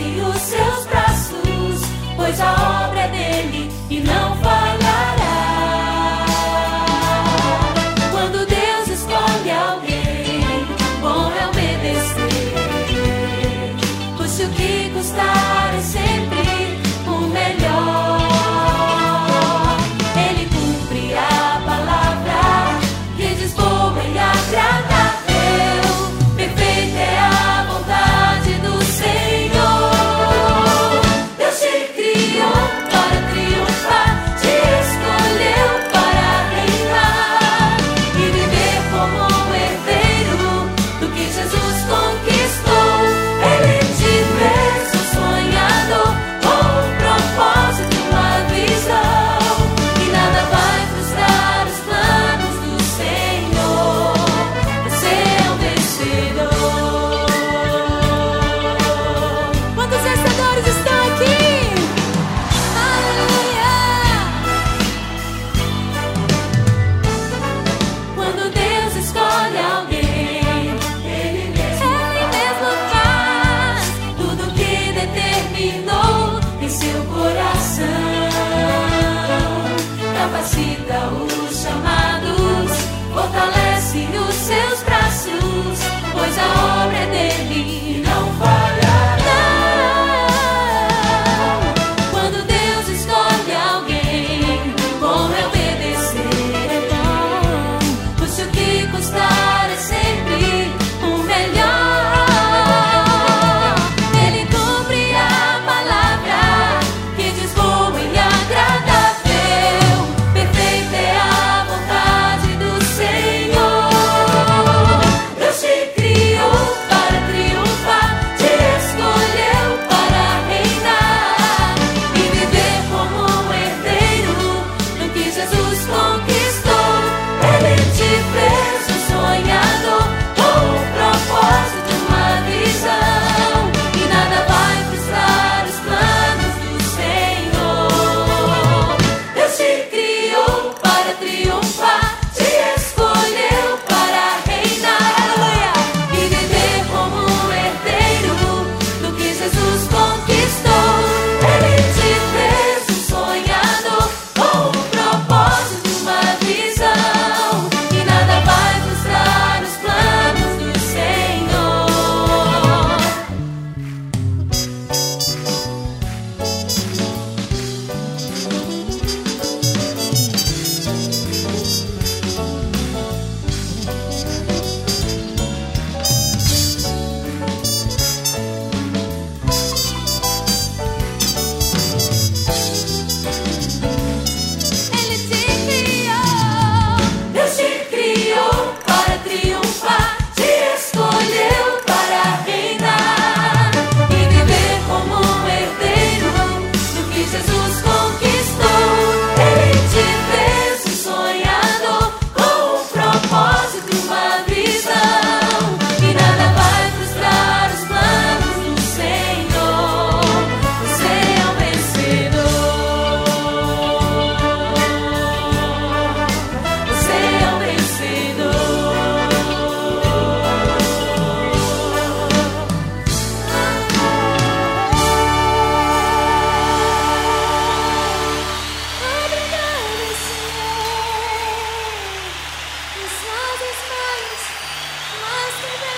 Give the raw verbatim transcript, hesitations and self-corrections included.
fortalece os seus braços, pois a obra é dele e não falhará. Quando Deus escolhe alguém, bom é obedecer, custe o que custar, é sempre o melhor. Ele cumpre a palavra que diz boa e agradável, perfeita é a vontade do Senhor. Deus te criou para triunfar, te escolheu para reinar e viver como um herdeiro do que Jesus conquistou. Ele te fez um sonhador com um propósito, uma visão, e nada vai frustrar os planos do Senhor. Você é um vencedor. Quantos vencedores estão aqui? Aleluia! Quando Deus escolhe alguém, Ele mesmo, Ele mesmo faz tudo que determinou em seu coração. Capacita os chamados, fortalece os seus braços, pois a obra é dele e não falhará. Quando Deus escolhe alguém, bom é obedecer, custe o que custar, é sempre o melhor. Ele cumpre a palavra que diz boa e agradável, perfeita é a vontade do Senhor. Deus te criou para triunfar, te escolheu para reinar e viver como um herdeiro do que Jesus conquistou. Ele te fez um sonhador com um propósito, uma visão, e nada vai frustrar os planos do Senhor. Deus te criou para triunfar, te escolheu para reinar, aleluia, e viver como um herdeiro do que Jesus conquistou. Ele te fez um sonhador com um propósito, uma visão, e nada vai frustrar os planos do Senhor. Ele te criou, Deus te criou para triunfar, te escolheu para reinar e viver como um herdeiro do que Jesus conquistou. Ele te fez um sonhador com um propósito, uma visão, e nada vai frustrar os planos do Senhor. Você é um vencedor. Você é um vencedor. Obrigado, Senhor. Os nossos pais, nós queremos.